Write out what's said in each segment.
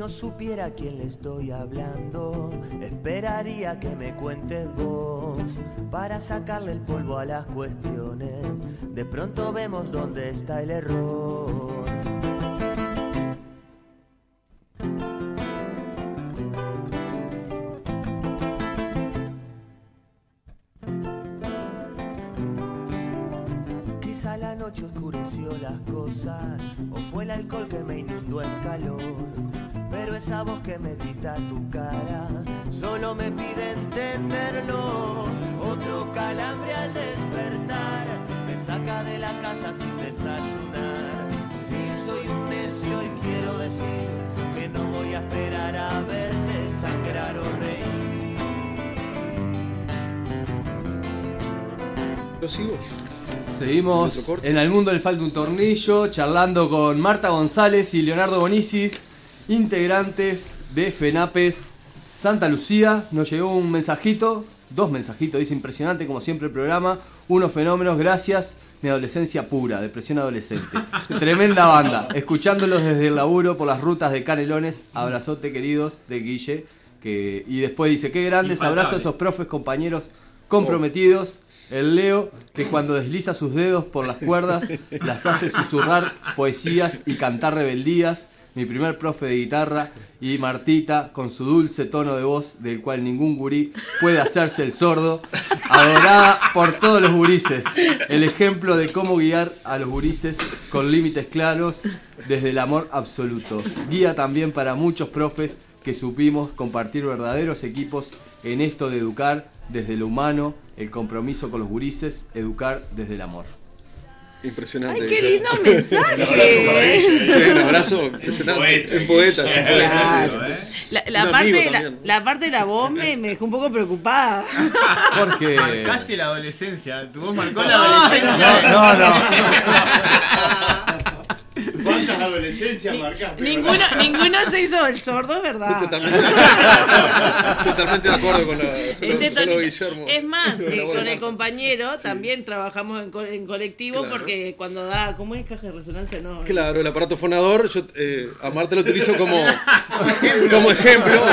no supiera a quién le estoy hablando, esperaría que me cuentes vos, para sacarle el polvo a las cuestiones. De pronto vemos dónde está el error. Quizá la noche oscureció las cosas, o fue el alcohol que me inundó en calor. Pero esa voz que me grita a tu cara solo me pide entenderlo. Otro calambre al despertar me saca de la casa sin desayunar. Si soy un necio y quiero decir que no voy a esperar a verte sangrar o reír. ¿Lo sigo? Seguimos en El Mundo le falta un tornillo, charlando con Marta González y Leonardo Bonissi, integrantes de FENAPES Santa Lucía. Nos llegó un mensajito, 2 mensajitos, dice: impresionante como siempre el programa, unos fenómenos, gracias, mi adolescencia pura, depresión adolescente. Tremenda banda, escuchándolos desde el laburo por las rutas de Canelones, abrazote queridos de Guille. Y después dice: qué grandes, abrazos a esos profes, compañeros comprometidos. El Leo, que cuando desliza sus dedos por las cuerdas, las hace susurrar poesías y cantar rebeldías. Mi primer profe de guitarra. Y Martita, con su dulce tono de voz, del cual ningún gurí puede hacerse el sordo. Adorada por todos los gurises. El ejemplo de cómo guiar a los gurises con límites claros, desde el amor absoluto. Guía también para muchos profes que supimos compartir verdaderos equipos en esto de educar desde lo humano, el compromiso con los gurises, educar desde el amor. Impresionante. ¡Ay, qué lindo mensaje! Un abrazo para ella. Sí, un abrazo impresionante. En poeta. Claro. Sí. La parte de la voz me dejó un poco preocupada. Porque... Marcaste la adolescencia, tu voz marcó la adolescencia. No. ¿Cuántas adolescencias marcaste? Ninguno se hizo el sordo, ¿verdad? Totalmente de acuerdo con lo de Guillermo. Es más, con el compañero también trabajamos en colectivo, claro. Porque cuando da, ¿cómo es caja de resonancia? No. Claro, el aparato fonador, yo a Marta lo utilizo como ejemplo.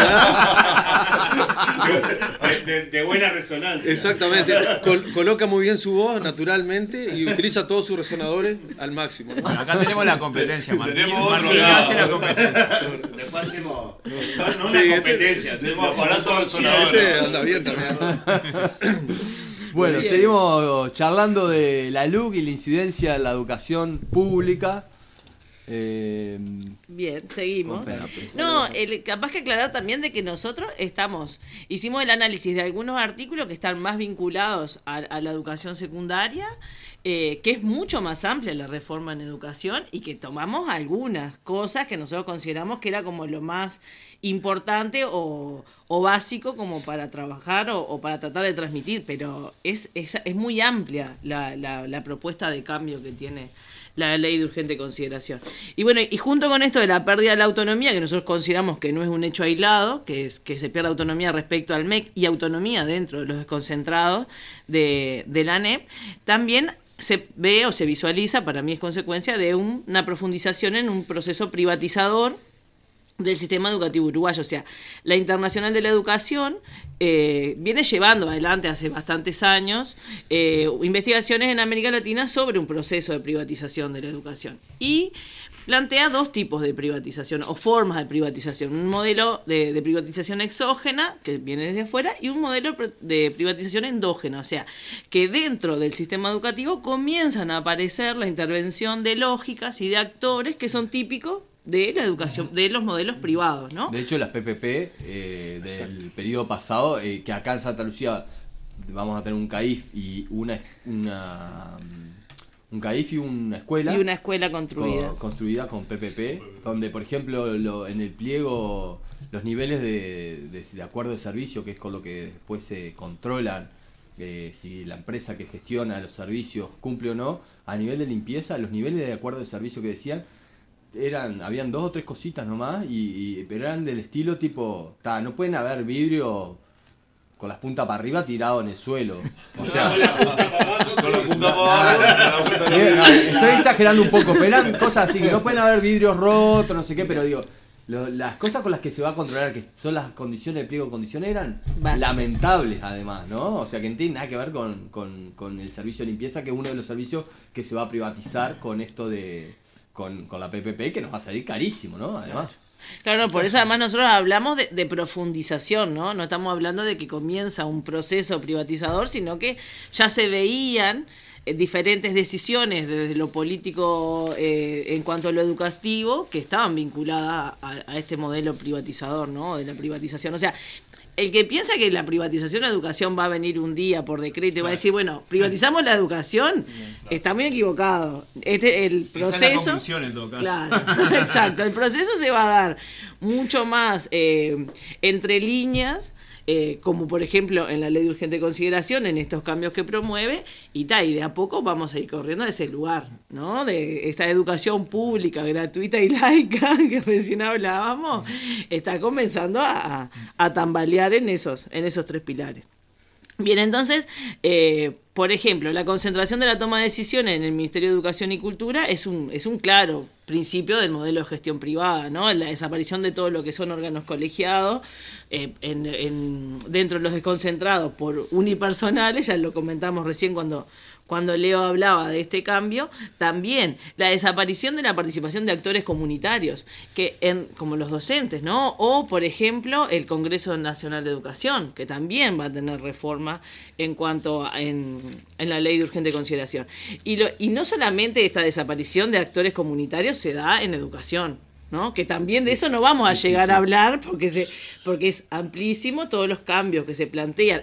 De buena resonancia. Exactamente. Coloca muy bien su voz naturalmente y utiliza todos sus resonadores al máximo, ¿no? Bueno, acá tenemos la competencia, Martín. Tenemos otro Martín lado. hace la competencia. Después hacemos no una competencia, hacemos aparatos sonadores. Este anda bien también. Bueno, seguimos charlando de la LUC y la incidencia de la educación pública. Bien, seguimos. Con FENAPES. No, capaz que aclarar también de que nosotros hicimos el análisis de algunos artículos que están más vinculados a la educación secundaria, que es mucho más amplia la reforma en educación, y que tomamos algunas cosas que nosotros consideramos que era como lo más importante o básico como para trabajar o para tratar de transmitir, pero es muy amplia la propuesta de cambio que tiene la ley de urgente consideración. Y bueno, y junto con esto de la pérdida de la autonomía, que nosotros consideramos que no es un hecho aislado, que se pierde autonomía respecto al MEC y autonomía dentro de los desconcentrados de la ANEP, también se ve o se visualiza, para mí es consecuencia de una profundización en un proceso privatizador del sistema educativo uruguayo. O sea, la Internacional de la Educación viene llevando adelante hace bastantes años investigaciones en América Latina sobre un proceso de privatización de la educación, y plantea 2 tipos de privatización o formas de privatización: un modelo de privatización exógena, que viene desde afuera, y un modelo de privatización endógena, o sea, que dentro del sistema educativo comienzan a aparecer la intervención de lógicas y de actores que son típicos de la educación, de los modelos privados, ¿no? De hecho, las PPP del periodo pasado, que acá en Santa Lucía vamos a tener un CAIF y un CAIF y una escuela. Y una escuela construida. Construida con PPP, donde, por ejemplo, en el pliego, los niveles de acuerdo de servicio, que es con lo que después se controlan si la empresa que gestiona los servicios cumple o no, a nivel de limpieza, los niveles de acuerdo de servicio que decían, habían 2 o 3 cositas nomás, pero eran del estilo tipo, no pueden haber vidrio con las puntas para arriba tirado en el suelo. O sea, con la punta para abajo. estoy exagerando un poco, pero eran cosas así, que no pueden haber vidrios rotos, no sé qué, pero digo, las cosas con las que se va a controlar, que son las condiciones del pliego de condiciones, eran básicas, lamentables además, ¿no? O sea, que no tiene nada que ver con el servicio de limpieza, que es uno de los servicios que se va a privatizar con esto con la PPP, que nos va a salir carísimo, ¿no? Además. Claro, no, por eso además nosotros hablamos de profundización, ¿no? No estamos hablando de que comienza un proceso privatizador, sino que ya se veían diferentes decisiones desde lo político en cuanto a lo educativo que estaban vinculadas a este modelo privatizador, ¿no? De la privatización. O sea, el que piensa que la privatización de educación va a venir un día por decreto y va a decir, bueno, privatizamos la educación, está muy equivocado. El proceso... Esa es la conclusión en todo caso. Claro, exacto. El proceso se va a dar mucho más entre líneas, como por ejemplo en la ley de urgente consideración, en estos cambios que promueve, y de a poco vamos a ir corriendo a ese lugar, ¿no? De esta educación pública, gratuita y laica que recién hablábamos, está comenzando a tambalear en esos 3 pilares. Bien, entonces, por ejemplo, la concentración de la toma de decisiones en el Ministerio de Educación y Cultura es un claro principio del modelo de gestión privada, ¿no? La desaparición de todo lo que son órganos colegiados dentro de los desconcentrados por unipersonales, ya lo comentamos recién cuando Leo hablaba de este cambio. También la desaparición de la participación de actores comunitarios, como los docentes, ¿no? O, por ejemplo, el Congreso Nacional de Educación, que también va a tener reforma en cuanto en la ley de urgente consideración. Y no solamente esta desaparición de actores comunitarios se da en educación, ¿no? Que también de eso no vamos a llegar a hablar porque es amplísimo todos los cambios que se plantean.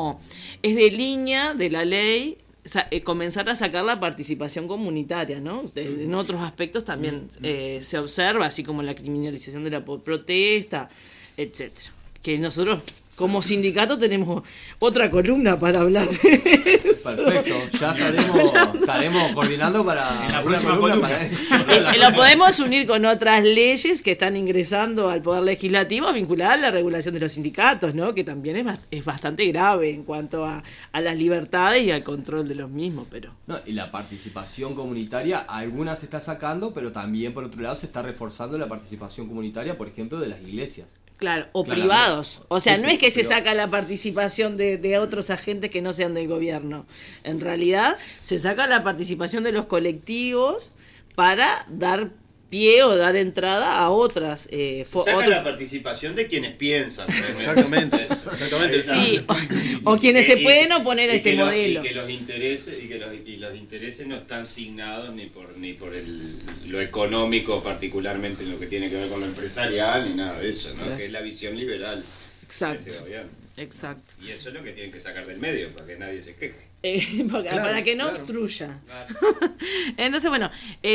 Es de línea de la ley comenzar a sacar la participación comunitaria, ¿no? En otros aspectos también se observa, así como la criminalización de la protesta, etcétera. Que nosotros como sindicato tenemos otra columna para hablar de eso. Perfecto, ya estaremos coordinando para en la próxima columna. Lo podemos unir con otras leyes que están ingresando al Poder Legislativo vinculadas a la regulación de los sindicatos, ¿no? Que también es bastante grave en cuanto a las libertades y al control de los mismos. Y la participación comunitaria, algunas se está sacando, pero también por otro lado se está reforzando la participación comunitaria, por ejemplo, de las iglesias. Claro, o privados. O sea, no es que se saca la participación de otros agentes que no sean del gobierno. En realidad, se saca la participación de los colectivos para dar pie o dar entrada a otras. Saca la participación de quienes piensan. Exactamente. Sí, o quienes se pueden oponer a este modelo. Y que los intereses no están signados ni por lo económico, particularmente en lo que tiene que ver con lo empresarial, ni nada de eso, ¿no? Claro. Que es la visión liberal. Exacto. De este gobierno. Exacto. Y eso es lo que tienen que sacar del medio, para que nadie se queje. Para que no obstruya. Claro. Entonces, bueno,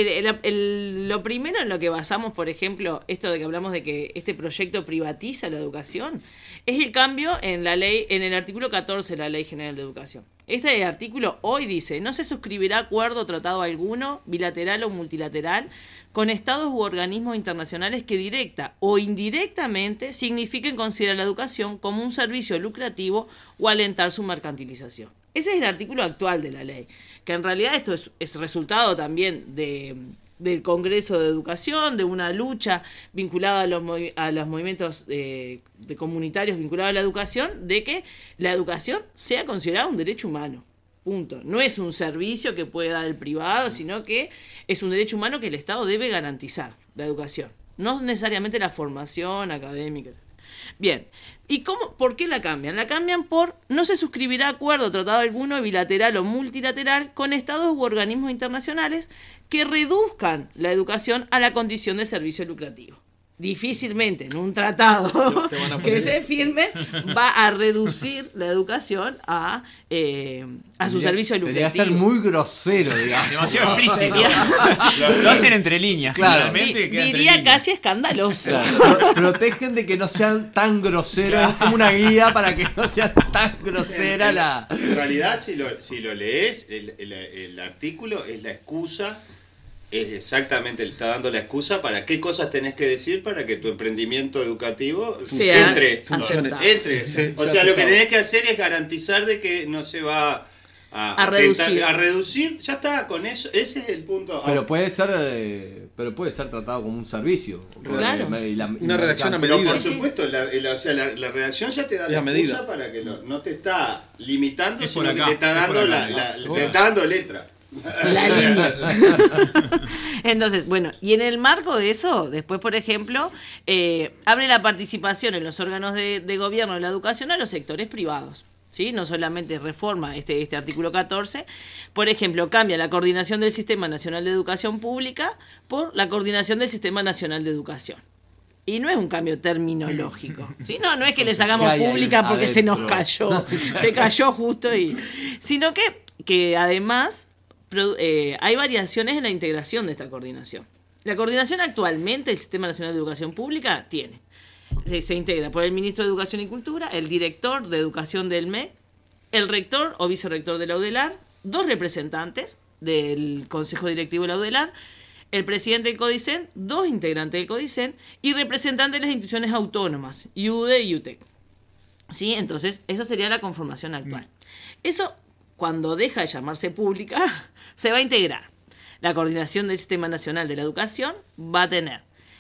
lo primero en lo que basamos, por ejemplo, esto de que hablamos de que este proyecto privatiza la educación, es el cambio en la ley, en el artículo 14 de la Ley General de Educación. Este artículo hoy dice: no se suscribirá acuerdo o tratado alguno, bilateral o multilateral, con estados u organismos internacionales que directa o indirectamente signifiquen considerar la educación como un servicio lucrativo o alentar su mercantilización. Ese es el artículo actual de la ley, que en realidad esto es resultado también del Congreso de Educación, de una lucha vinculada a los movimientos de comunitarios vinculados a la educación, de que la educación sea considerada un derecho humano. Punto. No es un servicio que puede dar el privado, sino que es un derecho humano que el Estado debe garantizar, la educación. No necesariamente la formación académica. Bien, ¿y por qué la cambian? La cambian por: no se suscribirá acuerdo o tratado alguno, bilateral o multilateral, con estados u organismos internacionales que reduzcan la educación a la condición de servicio lucrativo. Difícilmente en un tratado que se firme va a reducir la educación a su servicio lucrativo. Debería ser muy grosero, digamos. Demasiado explícito. Lo hacen entre líneas. Claro. Diría casi escandaloso. Claro. Protegen de que no sean tan groseros. Es como una guía para que no sea tan grosera la... En realidad, si lo lees, el artículo es la excusa. Es exactamente, le está dando la excusa para qué cosas tenés que decir para que tu emprendimiento educativo entre. Sí, o sea, lo que tenés que hacer es garantizar de que no se va a reducir. Ya está, con eso, ese es el punto. Pero puede ser pero puede ser tratado como un servicio. Claro. Una redacción a Pero medida. por supuesto, la redacción ya te da la excusa para que no te está limitando, sino que te está dando te está dando letra. La línea. Entonces, bueno, y en el marco de eso, después, por ejemplo, abre la participación en los órganos de gobierno de la educación a los sectores privados. ¿Sí? No solamente reforma este artículo 14, por ejemplo, cambia la coordinación del Sistema Nacional de Educación Pública por la coordinación del Sistema Nacional de Educación. Y no es un cambio terminológico, ¿sí? No es que les hagamos pública porque se nos cayó, se cayó justo ahí, sino que además hay variaciones en la integración de esta coordinación. La coordinación actualmente el Sistema Nacional de Educación Pública se integra por el Ministro de Educación y Cultura, el Director de Educación del MEC, el Rector o Vicerrector de la UDELAR, 2 representantes del Consejo Directivo de la UDELAR, el Presidente del CODICEN, 2 integrantes del CODICEN y representantes de las instituciones autónomas, IUDE y UTEC. ¿Sí? Entonces, esa sería la conformación actual. Eso, cuando deja de llamarse pública, se va a integrar. La coordinación del Sistema Nacional de la Educación va a tener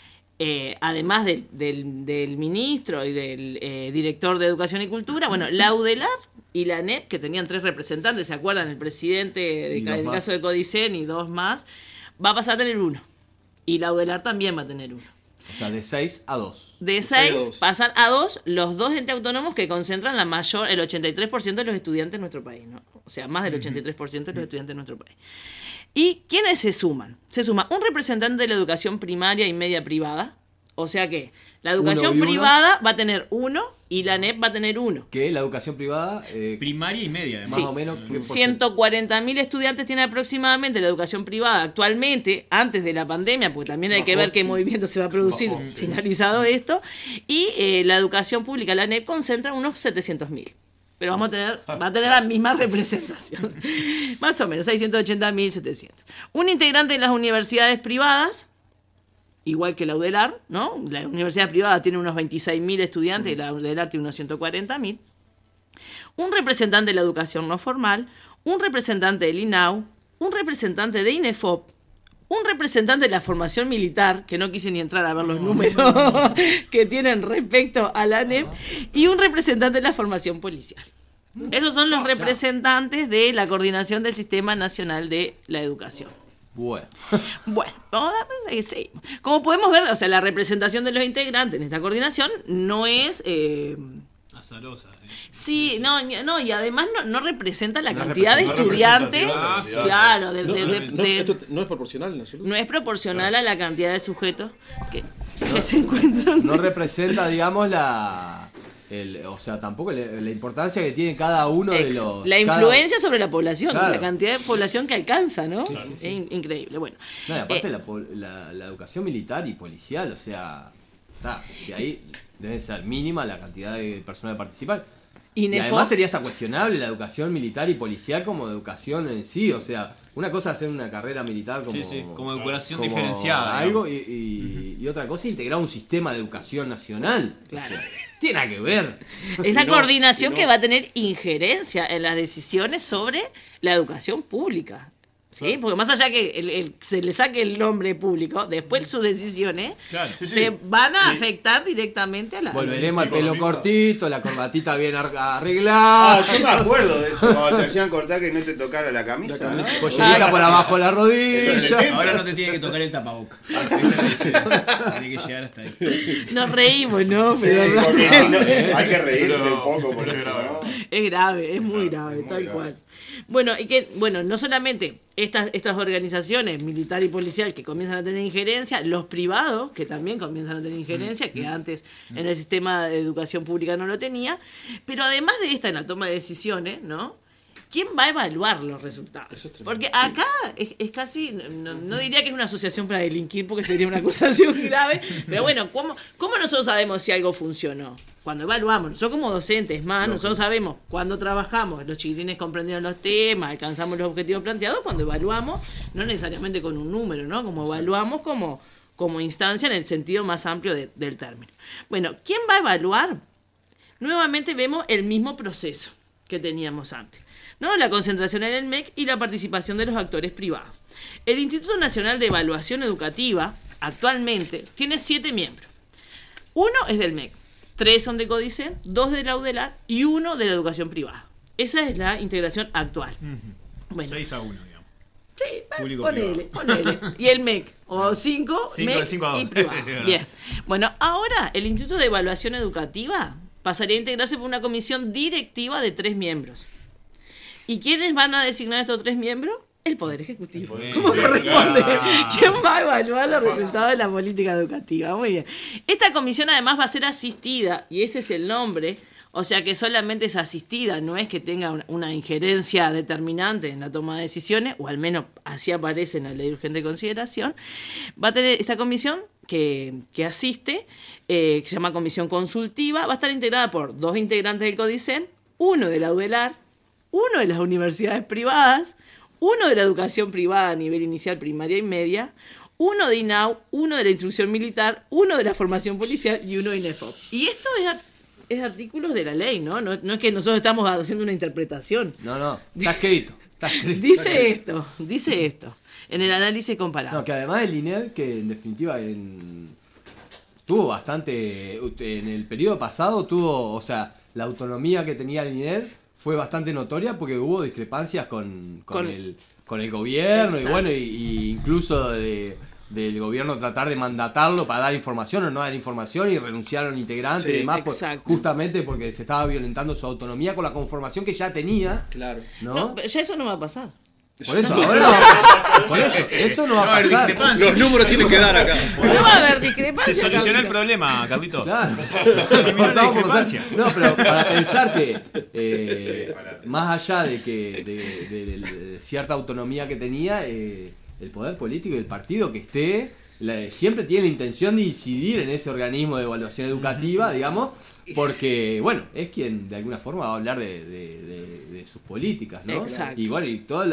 además del ministro y del director de Educación y Cultura, bueno, la UDELAR y la ANEP, que tenían 3 representantes, ¿se acuerdan? El presidente del caso de CODICEN y 2 más, va a pasar a tener 1. Y la UDELAR también va a tener 1. O sea, de 6 a 2. De 6 pasar a 2 los 2 entes autónomos que concentran el 83% de los estudiantes de nuestro país, ¿no? O sea, más del 83% de los estudiantes de nuestro país. ¿Y quiénes se suman? Se suma un representante de la educación primaria y media privada. O sea que la educación privada va a tener 1 y la ANEP va a tener 1. ¿Qué? La educación privada. Primaria y media, además. Sí. Más o menos. 140.000 estudiantes tiene aproximadamente la educación privada actualmente, antes de la pandemia, porque también hay que ver qué movimiento se va a producir finalizado esto. Y la educación pública, la ANEP, concentra unos 700.000. Pero va a tener la misma representación. Más o menos, 680.000, 700. Un integrante de las universidades privadas, igual que la UDELAR, ¿no? La universidad privada tiene unos 26.000 estudiantes y la UDELAR tiene unos 140.000. Un representante de la educación no formal, un representante del INAU, un representante de INEFOP, un representante de la formación militar, que no quise ni entrar a ver los números que tienen respecto a la ANEP, y un representante de la formación policial. Esos son los representantes de la coordinación del Sistema Nacional de la Educación. Bueno, vamos a seguir. Como podemos ver, o sea, la representación de los integrantes en esta coordinación no es... azarosa. Sí, no, y además no representa la cantidad de estudiantes. Claro, esto no es proporcional en absoluto. No es proporcional a la cantidad de sujetos que se encuentran. No representa, digamos, o sea, tampoco la importancia que tiene cada uno de los... La influencia sobre la población, claro. La cantidad de población que alcanza, ¿no? Sí, sí, sí. Es increíble, bueno. No, y aparte la educación militar y policial, o sea, que ahí debe ser mínima la cantidad de personas que participan. Y además sería hasta cuestionable la educación militar y policial como educación en sí, o sea, una cosa es hacer una carrera militar como educación diferenciada. Algo y otra cosa integrar un sistema de educación nacional. Claro. O sea, tiene nada que ver. Es la coordinación que va a tener injerencia en las decisiones sobre la educación pública. ¿Sí? Porque más allá que se le saque el nombre público, después sus decisiones se van a afectar directamente a la... Volveremos al pelo cortito, la corbatita bien arreglada. Yo me acuerdo de eso, cuando te hacían cortar que no te tocara la camisa. ¿No? Pollerita por abajo de la rodilla. Ahora no te tiene que tocar el tapaboca. Tiene que llegar hasta ahí. Nos reímos, ¿no? Pero hay que reírse un poco por eso, ¿no? Es grave, es muy grave, tal cual. Bueno, no solamente estas organizaciones militar y policial que comienzan a tener injerencia, los privados que también comienzan a tener injerencia, que antes en el sistema de educación pública no lo tenía, pero además de esta en la toma de decisiones, ¿no? ¿Quién va a evaluar los resultados? Porque acá es casi, no diría que es una asociación para delinquir porque sería una acusación grave, pero bueno, ¿cómo nosotros sabemos si algo funcionó? Cuando evaluamos, nosotros como docentes nosotros sabemos cuándo trabajamos, los chiquilines comprendieron los temas, alcanzamos los objetivos planteados, cuando evaluamos, no necesariamente con un número, ¿no? Como evaluamos como instancia en el sentido más amplio del término. Bueno, ¿quién va a evaluar? Nuevamente vemos el mismo proceso que teníamos antes, ¿no? La concentración en el MEC y la participación de los actores privados. El Instituto Nacional de Evaluación Educativa actualmente tiene 7 miembros. 1 es del MEC, 3 son de Codicen, 2 de la UDELAR y 1 de la educación privada. Esa es la integración actual. Bueno, 6-1, digamos. Sí, ponele. Y el MEC, o 5 MEC y privado. Bien. Bueno, ahora el Instituto de Evaluación Educativa pasaría a integrarse por una comisión directiva de 3 miembros. ¿Y quiénes van a designar estos 3 miembros? El Poder Ejecutivo. ¿Cómo corresponde? ¿Quién va a evaluar los resultados de la política educativa? Muy bien. Esta comisión además va a ser asistida, y ese es el nombre, o sea que solamente es asistida, no es que tenga una injerencia determinante en la toma de decisiones, o al menos así aparece en la ley de urgente consideración. Va a tener esta comisión que asiste, que se llama Comisión Consultiva, va a estar integrada por 2 integrantes del Codicen, 1 de la UDELAR, 1 de las universidades privadas, 1 de la educación privada a nivel inicial, primaria y media, 1 de INAU, 1 de la instrucción militar, 1 de la formación policial y 1 de INEFOP. Y esto es artículos de la ley, ¿no? No es que nosotros estamos haciendo una interpretación. No, está escrito. Dice esto, en el análisis comparado. No, que además el INED, que en definitiva tuvo bastante, en el periodo pasado o sea, la autonomía que tenía el INED fue bastante notoria porque hubo discrepancias con el gobierno. Exacto. Y bueno, y incluso del gobierno tratar de mandatarlo para dar información o no dar información, y renunciaron integrantes y demás, justamente porque se estaba violentando su autonomía con la conformación que ya tenía. Claro. No, ya eso no va a pasar. Por eso, ahora no va a pasar. Por eso no va a pasar. Los números tienen que dar acá. No va a haber discrepancia. Se solucionó el problema, Carlito. Claro. No, pero para pensar que más allá de cierta autonomía que tenía, el poder político y el partido que esté siempre tiene la intención de incidir en ese organismo de evaluación educativa, digamos, porque, bueno, es quien de alguna forma va a hablar de sus políticas, ¿no? Exacto. Y bueno, y todo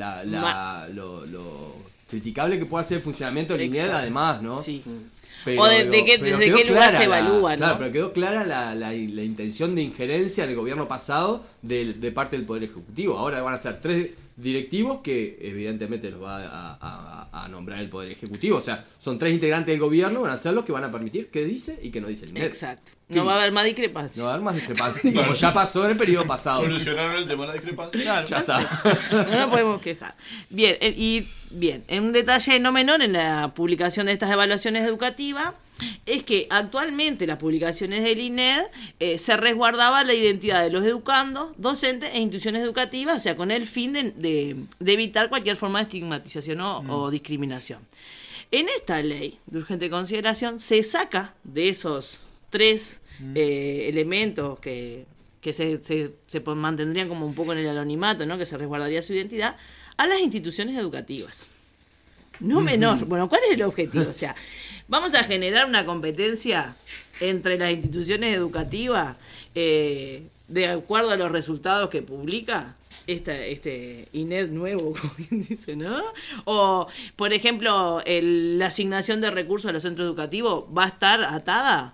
lo criticable que pueda ser el funcionamiento del INED, además, ¿no? Sí. Pero, o desde qué lugar se evalúa, ¿no? Claro, pero quedó clara la intención de injerencia en el gobierno pasado de parte del Poder Ejecutivo. Ahora van a ser 3 directivos que evidentemente los va a nombrar el Poder Ejecutivo. O sea, son 3 integrantes del gobierno, van a ser los que van a permitir qué dice y qué no dice el INED. Exacto. No va a haber más discrepancias. No va a haber más discrepancias. Como ya pasó en el periodo pasado. Solucionaron el tema de la discrepancia. Claro. Ya está. No nos podemos quejar. Bien, en un detalle no menor en la publicación de estas evaluaciones educativas es que actualmente las publicaciones del INED se resguardaba la identidad de los educandos, docentes e instituciones educativas, o sea, con el fin de evitar cualquier forma de estigmatización o discriminación. En esta ley de urgente consideración se saca de esos 3 elementos que se mantendrían como un poco en el anonimato, ¿no? Que se resguardaría su identidad, a las instituciones educativas. No menor. Bueno, ¿cuál es el objetivo? O sea, vamos a generar una competencia entre las instituciones educativas de acuerdo a los resultados que publica este INED nuevo, como quien dice, ¿no? O, por ejemplo, la asignación de recursos a los centros educativos va a estar atada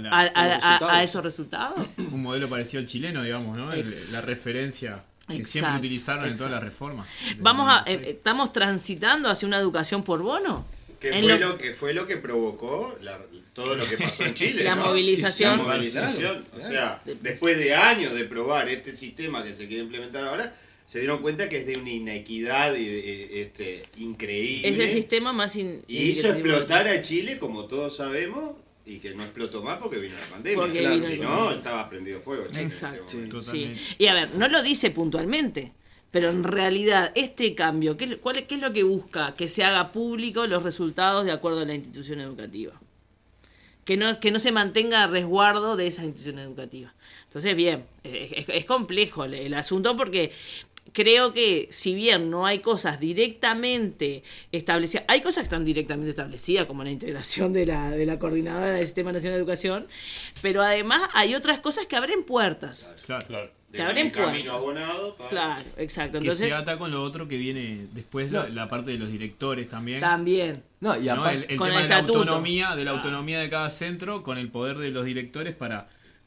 a esos resultados. Un modelo parecido al chileno, digamos, ¿no? La referencia que siempre utilizaron en todas las reformas. Estamos transitando hacia una educación por bono. Que fue lo que provocó todo lo que pasó en Chile. La movilización. O sea, después de años de probar este sistema que se quiere implementar ahora, se dieron cuenta que es de una inequidad increíble. Es el sistema más y hizo explotar a Chile, como todos sabemos, y que no explotó más porque vino la pandemia. Si no, estaba prendido fuego Chile. Exacto. Sí. Y a ver, no lo dice puntualmente, pero en realidad este cambio, ¿qué es lo que busca? Que se haga público los resultados de acuerdo a la institución educativa. Que no se mantenga a resguardo de esas instituciones educativas. Entonces, bien, es complejo el asunto porque creo que si bien no hay cosas directamente establecidas, hay cosas que están directamente establecidas, como la integración de la coordinadora del Sistema Nacional de Educación, pero además hay otras cosas que abren puertas. Claro. Que abren puertas. Camino abonado. Claro, exacto. Entonces, que se ata con lo otro que viene después, la parte de los directores también. No, y el tema de la autonomía de cada centro, con el poder de los directores para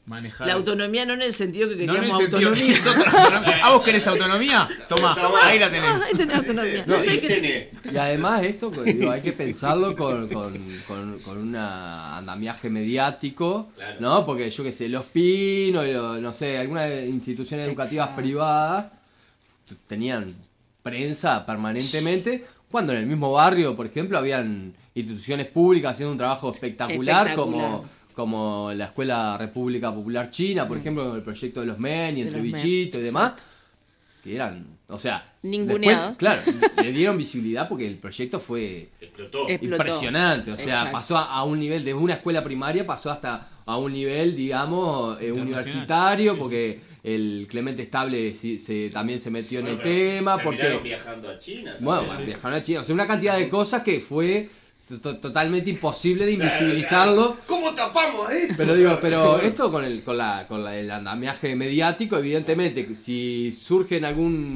manejar. La autonomía no en el sentido que No en queríamos el sentido autonomía. que nosotros autonomía. ¿Vos querés autonomía? Tomá, ahí la tenés. Ahí tenés autonomía. No, No sé y qué... Y además esto, digo, hay que pensarlo con un andamiaje mediático, Claro. ¿no? Porque yo qué sé, los Pinos, no sé, algunas instituciones educativas Exacto. privadas tenían prensa permanentemente, cuando en el mismo barrio, por ejemplo, habían instituciones públicas haciendo un trabajo espectacular. Como la Escuela República Popular China, por ejemplo, el proyecto de los MEN y De entre los bichitos y MEN, demás, que eran, o sea, Ninguneados. después, claro, le dieron visibilidad porque el proyecto fue Explotó. impresionante, o sea, Exacto. pasó a un nivel de una escuela primaria, pasó hasta a un nivel, digamos, universitario, porque el Clemente Estable también se metió en el tema, Terminaron porque viajando a China. bueno, viajaron a China, o sea, una cantidad de cosas que fue totalmente imposible de invisibilizarlo. ¿Cómo tapamos esto? Pero esto con el andamiaje mediático, evidentemente, si surge en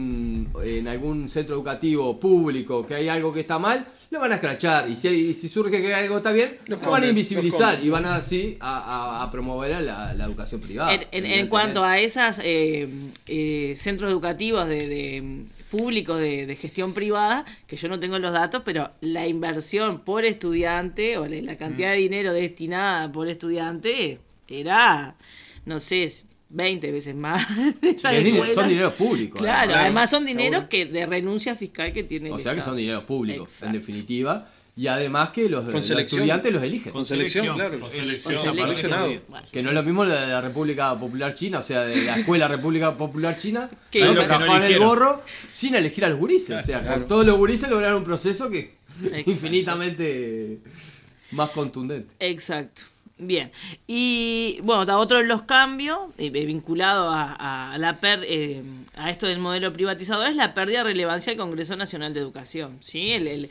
algún centro educativo público que hay algo que está mal, lo van a escrachar. Y si surge que algo está bien, lo van a invisibilizar y van así a promover la educación privada. En cuanto a esas centros educativos de públicos de gestión privada, que yo no tengo los datos, pero la inversión por estudiante o la cantidad de dinero destinada por estudiante era, no sé, 20 veces más. Son dineros públicos. Claro, además. además son dineros que de renuncia fiscal que tiene O el sea que Estado. son dineros públicos, Exacto. en definitiva. Y además que los estudiantes los eligen. Con selección, claro. Con Seleccionado. Bueno. Que no es lo mismo de la República Popular China, o sea, de la Escuela República Popular China, Que que lo que no trabajaban el eligieron. gorro sin elegir a los gurises. O sea, con todos los gurises lograron un proceso que Exacto. infinitamente más contundente. Exacto. Bien. Y bueno, otro de los cambios vinculado a esto del modelo privatizador es la pérdida de relevancia del Congreso Nacional de Educación. ¿Sí?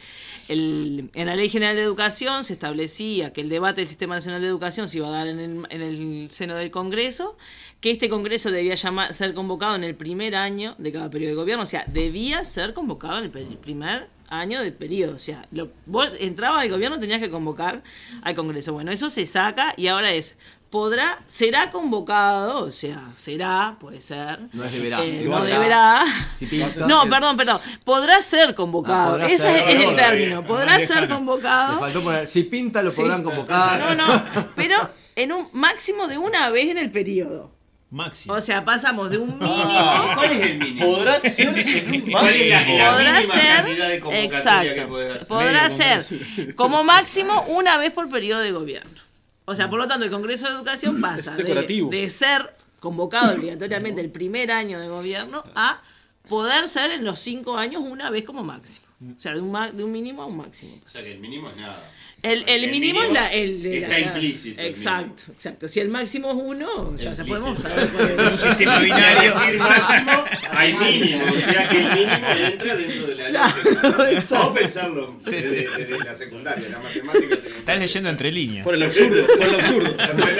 En la Ley General de Educación se establecía que el debate del Sistema Nacional de Educación se iba a dar en el seno del Congreso, que este Congreso debía ser convocado en el primer año de cada periodo de gobierno, o sea, debía ser convocado en el primer año del periodo, o sea, vos entrabas al gobierno, tenías que convocar al Congreso. Bueno, eso se saca y ahora será convocado, o sea, puede ser. No es deberá. No deberá. Si pinta, No, perdón. Podrá ser convocado. podrá Ese ser. es el Bueno, término. bien. Podrá Más ser lejano. Le convocado. faltó poner, si pinta lo podrán convocar. No, pero en un máximo de una vez en el periodo. Máximo. O sea, pasamos de un mínimo. ¿Cuál es el mínimo? Podrá ser en un ¿Cuál es la Podrá mínima ser, cantidad de convocatoria que puede hacer? podrá Medio ser como máximo una vez por periodo de gobierno. O sea, por lo tanto, el Congreso de Educación pasa decorativo. de ser convocado obligatoriamente el primer año de gobierno a poder ser en los 5 años una vez como máximo. O sea, de un mínimo a un máximo. O sea que el mínimo es nada. El mínimo es el de está implícito. el Exacto. Si el máximo es 1, ya Implícito. podemos saber cuál es. Un sistema mínimo. binario. Al decir máximo, hay mínimo. O sea que el mínimo entra dentro de la Claro, ley. exacto. Vamos a pensarlo desde la secundaria, la matemática. Estás leyendo entre líneas. Por el absurdo, por el absurdo.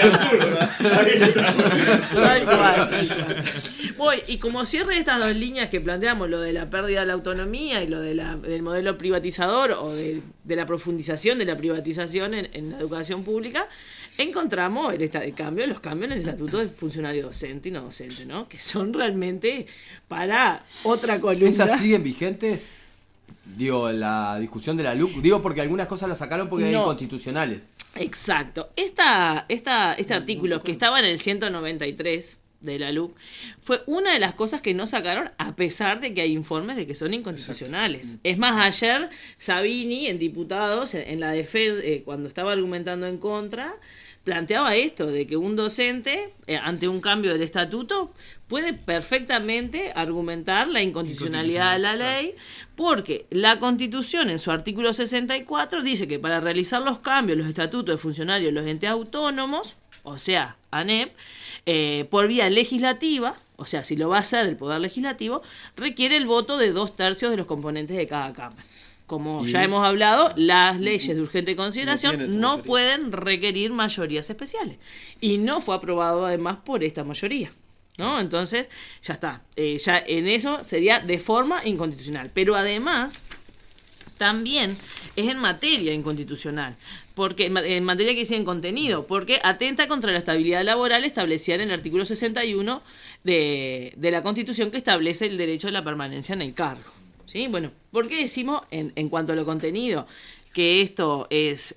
Tal cual. Voy, y como cierre de estas dos líneas que planteamos, lo de la pérdida de la autonomía y lo del modelo privatizador o de la profundización de la privatización en la educación pública, encontramos los cambios en el estatuto de funcionario docente y no docente, ¿no? Que son realmente para otra columna. ¿Esas siguen vigentes? Digo, la discusión de la LUC. Digo, porque algunas cosas las sacaron porque eran No. inconstitucionales. Exacto. Este artículo que estaba en el 193 de la LUC fue una de las cosas que no sacaron, a pesar de que hay informes de que son inconstitucionales. Es más, ayer Sabini, en Diputados, en la DEFED, cuando estaba argumentando en contra, planteaba esto, de que un docente, ante un cambio del estatuto, puede perfectamente argumentar la inconstitucionalidad de la ley, porque la Constitución, en su artículo 64, dice que para realizar los cambios, los estatutos de funcionarios de los entes autónomos, o sea, ANEP, por vía legislativa, o sea, si lo va a hacer el Poder Legislativo, requiere el voto de 2/3 de los componentes de cada Cámara. Como ya hemos hablado, las leyes de urgente consideración tienen esa no mayoría. pueden requerir mayorías especiales. Y no fue aprobado además por esta mayoría, ¿no? Entonces, ya está. Ya en eso sería de forma inconstitucional. Pero además, también es en materia inconstitucional, porque en materia que dice en contenido, porque atenta contra la estabilidad laboral establecida en el artículo 61 de la Constitución, que establece el derecho a la permanencia en el cargo. ¿Sí? Bueno, ¿por qué decimos en cuanto a lo contenido que esto es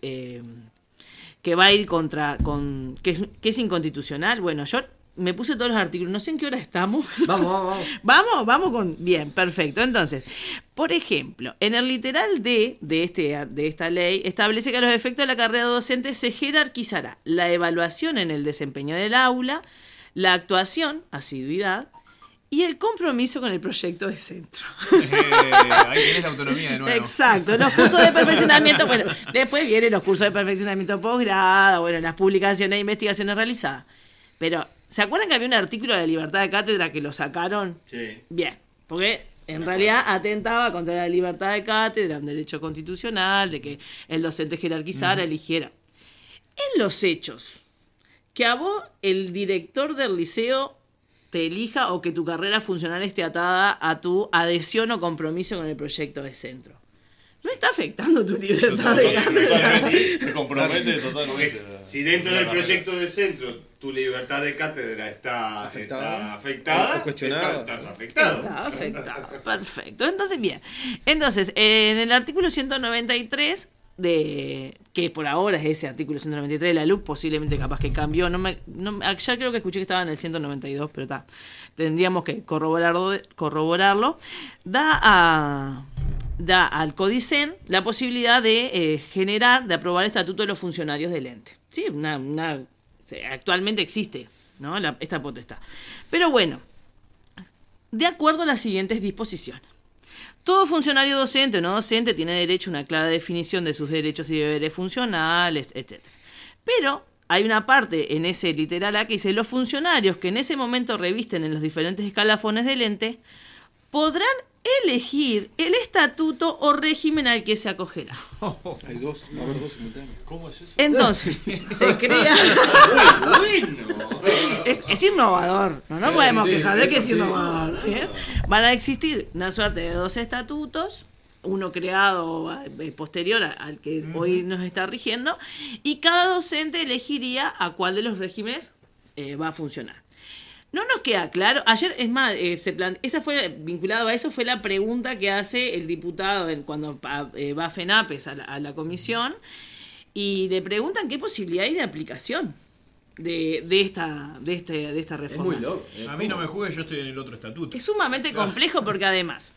que va a ir que es inconstitucional? Bueno, yo me puse todos los artículos, no sé en qué hora estamos. Vamos con... Bien, perfecto. Entonces, por ejemplo, en el literal de esta ley establece que a los efectos de la carrera docente se jerarquizará la evaluación en el desempeño del aula, la actuación, asiduidad, y el compromiso con el proyecto de centro. Ahí tenés la autonomía de nuevo. Exacto, los cursos de perfeccionamiento, bueno, después vienen los cursos de perfeccionamiento posgrado, bueno, las publicaciones e investigaciones realizadas. Pero, ¿se acuerdan que había un artículo de la libertad de cátedra que lo sacaron? Sí. Bien, porque en realidad atentaba contra la libertad de cátedra, un derecho constitucional, de que el docente jerarquizara, eligiera. En los hechos, que a vos, el director del liceo, te elija o que tu carrera funcional esté atada a tu adhesión o compromiso con el proyecto de centro. ¿No está afectando tu libertad de cátedra? Se compromete totalmente. Si dentro del proyecto de centro tu libertad de cátedra está afectada, cuestionada, estás afectado. Está afectado, perfecto. Entonces, bien. Entonces, en el artículo 193... que por ahora es ese artículo 193 de la LUC, posiblemente capaz que cambió, ya creo que escuché que estaba en el 192, pero tendríamos que corroborarlo, da al CODICEN la posibilidad de de aprobar el estatuto de los funcionarios del ente. Sí, actualmente existe, ¿no? Esta potestad. Pero bueno, de acuerdo a las siguientes disposiciones. Todo funcionario docente o no docente tiene derecho a una clara definición de sus derechos y deberes funcionales, etc. Pero hay una parte en ese literal A que dice: los funcionarios que en ese momento revisten en los diferentes escalafones del ente podrán elegir el estatuto o régimen al que se acogerá. Hay dos simultáneos. ¿Cómo es eso? Entonces, se crea... Muy bueno. Es innovador, no podemos quejar de que es innovador. ¿Bien? Van a existir una suerte de 2 estatutos, uno creado posterior al que hoy nos está rigiendo, y cada docente elegiría a cuál de los regímenes va a funcionar. No nos queda claro. Ayer, es más, esa fue vinculado a eso, fue la pregunta que hace el diputado cuando va a FENAPES a la comisión, y le preguntan qué posibilidad hay de aplicación de esta reforma. Es muy loco. A mí no me juegue, yo estoy en el otro estatuto. Es sumamente complejo porque además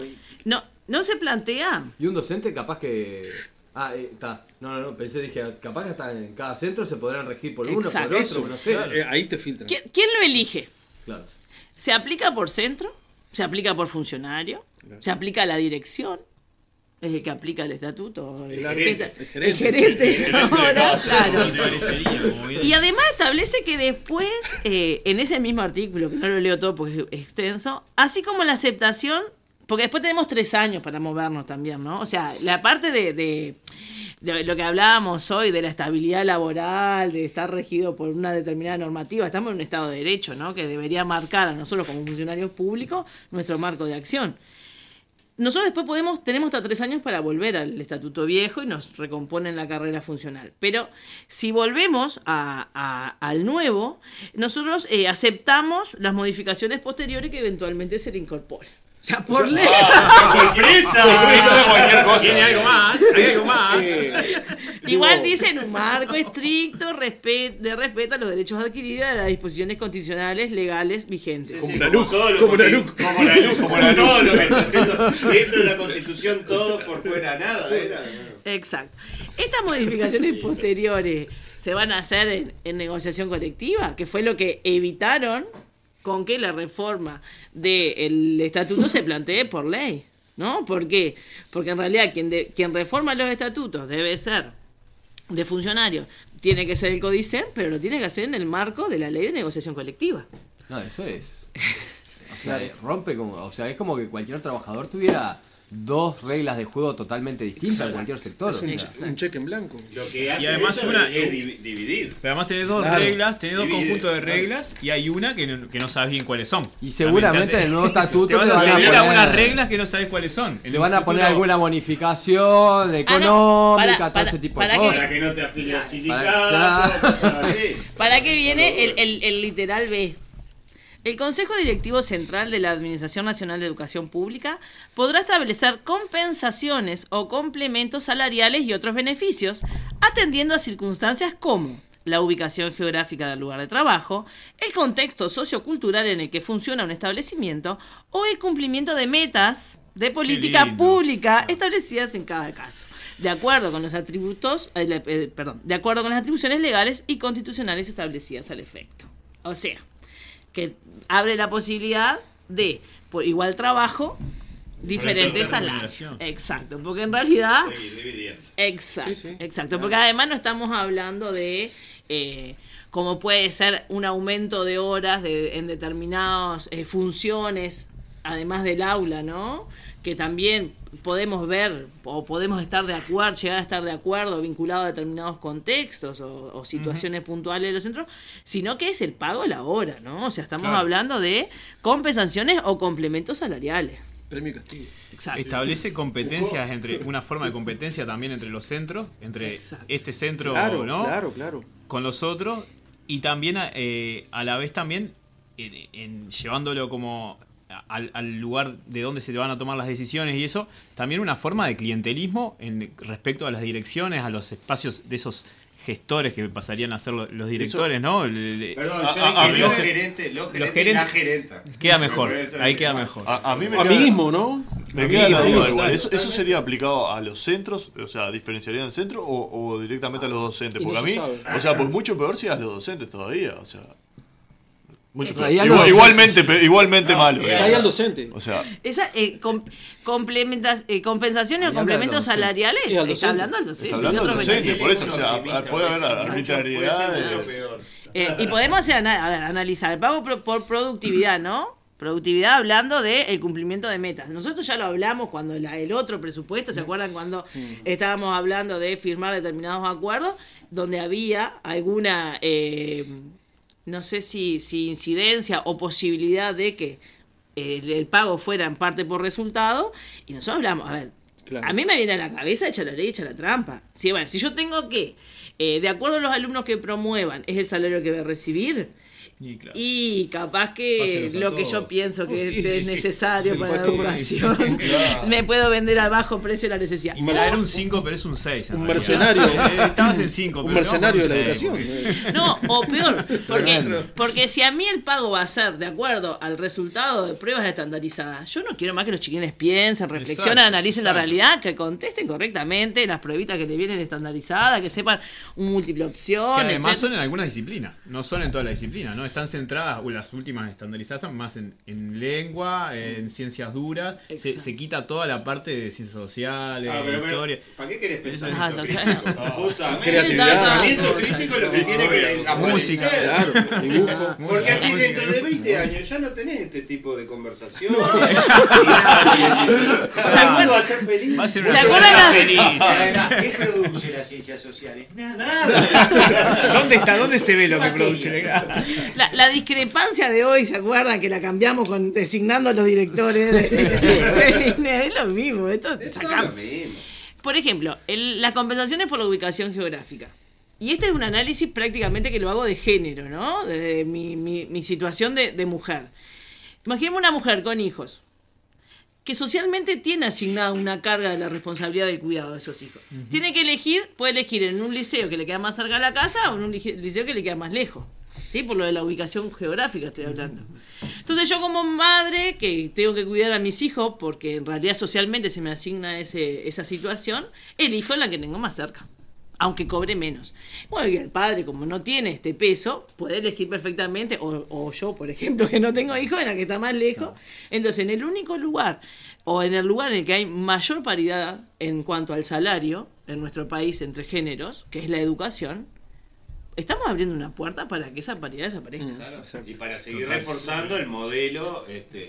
no se plantea. Y un docente capaz que... está. No, dije, capaz que hasta en cada centro se podrán regir por uno, Exacto. por otro, no sé. Ahí te filtran. ¿Quién lo elige? Claro. ¿Se aplica por centro? ¿Se aplica por funcionario? Claro. ¿Se aplica a la dirección? ¿Es el que aplica el estatuto? El gerente. Ahora, claro. Y Y además establece que después, en ese mismo artículo, que no lo leo todo porque es extenso, así como la aceptación, porque después tenemos 3 años para movernos también, ¿no? O sea, la parte de lo que hablábamos hoy, de la estabilidad laboral, de estar regido por una determinada normativa, estamos en un Estado de Derecho, ¿no? Que debería marcar a nosotros como funcionarios públicos nuestro marco de acción. Nosotros después tenemos hasta 3 años para volver al estatuto viejo y nos recomponen la carrera funcional. Pero si volvemos al nuevo, nosotros aceptamos las modificaciones posteriores que eventualmente se le incorporen. O sea, por ley. ¡Sorpresa! Cualquier cosa. Tiene algo más, Igual dicen un marco estricto de respeto a los derechos adquiridos de las disposiciones constitucionales legales vigentes. Como la LUC, todo lo que está haciendo dentro de la Constitución, todo por fuera, nada. Exacto. Estas modificaciones posteriores se van a hacer en negociación colectiva, que fue lo que evitaron con que la reforma del estatuto se plantee por ley, ¿no? ¿Por qué? Porque en realidad quien reforma los estatutos debe ser de funcionarios, tiene que ser el CODICEN, pero lo tiene que hacer en el marco de la ley de negociación colectiva. No, eso es... O sea, rompe como... O sea, es como que cualquier trabajador tuviera dos reglas de juego totalmente distintas en cualquier sector. Es un cheque en blanco. Lo que hace Y además eso es dividir. Pero además tenés dos reglas, tenés dos conjuntos de reglas y hay una que no sabes bien cuáles son. Y seguramente en el nuevo estatuto te van a seguir a unas reglas que no sabes cuáles son. Te van a poner alguna bonificación económica, todo ese tipo de cosas. Para que no te afilies al sindicato. ¿Para qué viene el literal B? El Consejo Directivo Central de la Administración Nacional de Educación Pública podrá establecer compensaciones o complementos salariales y otros beneficios, atendiendo a circunstancias como la ubicación geográfica del lugar de trabajo, el contexto sociocultural en el que funciona un establecimiento o el cumplimiento de metas de política pública establecidas en cada caso, de acuerdo con los atributos, de acuerdo con las atribuciones legales y constitucionales establecidas al efecto. O sea, que abre la posibilidad de, por igual trabajo, diferentes salarios. Exacto, porque en realidad... Exacto, porque además no estamos hablando de... como puede ser un aumento de horas en determinadas funciones, además del aula, ¿no? Que también podemos ver o podemos llegar a estar de acuerdo vinculado a determinados contextos o situaciones puntuales de los centros, sino que es el pago a la hora, ¿no? O sea, estamos hablando de compensaciones o complementos salariales. Premio y castigo. Exacto. Establece competencias una forma de competencia también entre los centros, entre este centro, ¿no? Claro. Con los otros, y también a la vez también llevándolo como al lugar de donde se van a tomar las decisiones y eso, también una forma de clientelismo respecto a las direcciones, a los espacios de esos gestores que pasarían a ser los directores, eso, ¿no? Perdón, los gerentes, la gerenta. Queda mejor, ahí queda mejor. A mí me amiguismo, ¿no? Me queda la duda igual. ¿Eso sería aplicado a los centros? O sea, ¿diferenciarían el centro o directamente a los docentes? Porque a mí, o sea, pues mucho peor si a los docentes todavía, o sea... Mucho peor. Igualmente malo. Ahí al docente. O sea, esa compensaciones o complementos salariales está hablando al docente. Está hablando al docente, por eso, o sea, puede haber arbitrariedad. Y podemos analizar el pago por productividad, ¿no? Productividad hablando del cumplimiento de metas. Nosotros ya lo hablamos cuando el otro presupuesto, ¿se acuerdan cuando estábamos hablando de firmar determinados acuerdos? Donde había alguna... no sé si incidencia o posibilidad de que el pago fuera en parte por resultado, y nosotros hablamos, a mí me viene a la cabeza echa la ley, echa la trampa. Si yo tengo que, de acuerdo a los alumnos que promuevan, es el salario que voy a recibir, y capaz que lo que yo pienso que es necesario para la educación me puedo vender a bajo precio la necesidad. Era un 5 pero es un 6. Un mercenario. Estabas en 5. Un mercenario de la educación. No, o peor, porque si a mí el pago va a ser de acuerdo al resultado de pruebas estandarizadas, yo no quiero más que los chiquines piensen, reflexionen, analicen la realidad, que contesten correctamente las pruebitas que le vienen estandarizadas, que sepan un múltiple opción. Que además son en algunas disciplinas, no son en todas las disciplinas, ¿no? Están centradas, las últimas estandarizadas son más en lengua, en ciencias duras, se quita toda la parte de ciencias sociales, historia. ¿Para qué querés pensar creatividad, pensamiento crítico es lo que tiene que desaparecer? Música, claro, dibujo. Porque así dentro de 20 años ya no tenés este tipo de conversación. Va a ser feliz. Va a ser una sociedad feliz. ¿Qué produce las ciencias sociales? Nada. ¿Dónde se ve lo que produce? La discrepancia de hoy, ¿se acuerdan que la cambiamos designando a los directores de INE? Es lo mismo. Por ejemplo, las compensaciones por la ubicación geográfica. Y este es un análisis prácticamente que lo hago de género, ¿no? Desde mi situación de mujer. Imaginemos una mujer con hijos que socialmente tiene asignada una carga de la responsabilidad del cuidado de esos hijos. Tiene que puede elegir en un liceo que le queda más cerca de la casa o en un liceo que le queda más lejos. ¿Sí? Por lo de la ubicación geográfica estoy hablando. Entonces yo como madre que tengo que cuidar a mis hijos porque en realidad socialmente se me asigna esa situación, elijo la que tengo más cerca, aunque cobre menos. Bueno, y el padre, como no tiene este peso, puede elegir perfectamente, o yo, por ejemplo, que no tengo hijos, en la que está más lejos. Entonces, en el único lugar, o en el lugar en el que hay mayor paridad en cuanto al salario en nuestro país entre géneros, que es la educación, estamos abriendo una puerta para que esa paridad desaparezca. Claro, y para seguir reforzando el modelo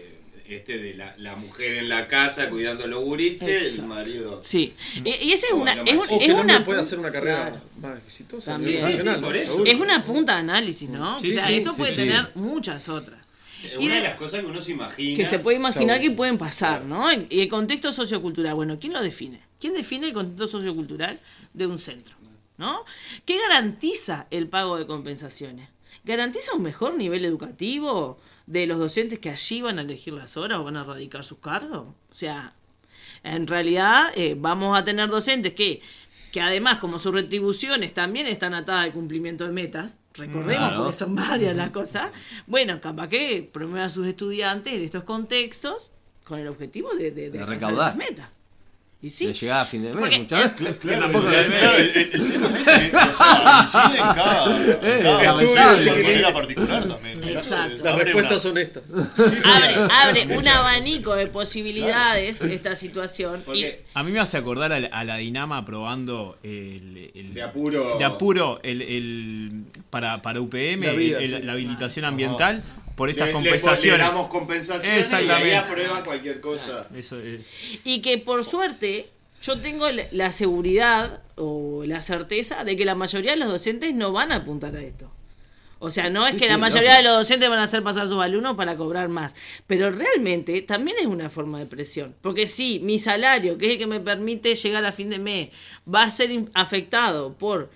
de la mujer en la casa cuidando a los gurises, el marido. Sí. Y esa es una. Puede hacer una carrera más exitosa. Sí, por eso. Es una punta de análisis, ¿no? Sí, o sea, sí, esto puede tener muchas otras. Una de las cosas que uno se imagina. Que se puede imaginar que pueden pasar, ¿no? Y el contexto sociocultural. Bueno, ¿quién lo define? ¿Quién define el contexto sociocultural de un centro? ¿No? ¿Qué garantiza el pago de compensaciones? ¿Garantiza un mejor nivel educativo de los docentes que allí van a elegir las horas o van a radicar sus cargos? O sea, en realidad vamos a tener docentes que además, como sus retribuciones también están atadas al cumplimiento de metas, recordemos porque son varias las cosas, bueno, capaz que promuevan a sus estudiantes en estos contextos con el objetivo de recaudar esas metas. Y sí. De llegar a fin de mes, Porque muchas veces. Claro, el tema es ese, o sea, incide en cada estudio de manera particular también. Exacto. Las respuestas son estas. Abre un abanico de posibilidades esta situación. Porque A mí me hace acordar a la Dinama aprobando el de apuro para UPM La vida, la habilitación ambiental por estas le compensaciones. damos compensaciones Exactamente. y ahí aprueban cualquier cosa. Eso es. Y que por suerte yo tengo la seguridad o la certeza de que la mayoría de los docentes no van a apuntar a esto. O sea, no es que la mayoría de los docentes van a hacer pasar a sus alumnos para cobrar más. Pero realmente también es una forma de presión. Porque si mi salario, que es el que me permite llegar a fin de mes, va a ser afectado por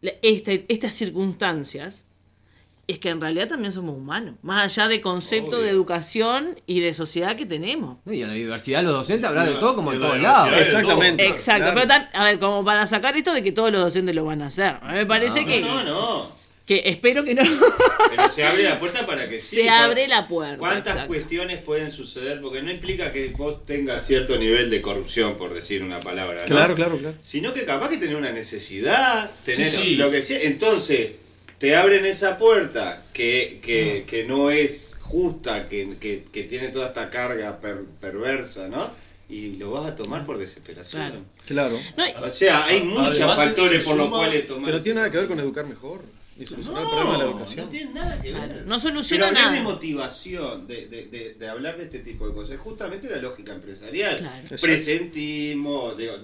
estas circunstancias, es que en realidad también somos humanos. Más allá de concepto de educación y de sociedad que tenemos. Y en la diversidad de los docentes habrá de todo como en todos lados. Exactamente. Exacto. Claro. Pero a ver, como para sacar esto de que todos los docentes lo van a hacer. A mí me parece que... No. Que espero que no. Pero se abre la puerta para que sí. Se abre la puerta. ¿Cuántas exacto. cuestiones pueden suceder? Porque no implica que vos tengas cierto nivel de corrupción, por decir una palabra, ¿no? Claro. Sino que capaz que tenés una necesidad, tenés lo que sea. Entonces, te abren esa puerta que no es justa, que tiene toda esta carga perversa, ¿no? Y lo vas a tomar por desesperación. Claro. No, O sea, hay muchos Además, factores se por los suma, cuales tomar. Pero tiene nada que ver con educar mejor y solucionar el problema de la educación. No tiene nada que ver. no Pero soluciona hablar nada. de motivación, de hablar de este tipo de cosas, justamente la lógica empresarial. Claro. Presentismo, digo,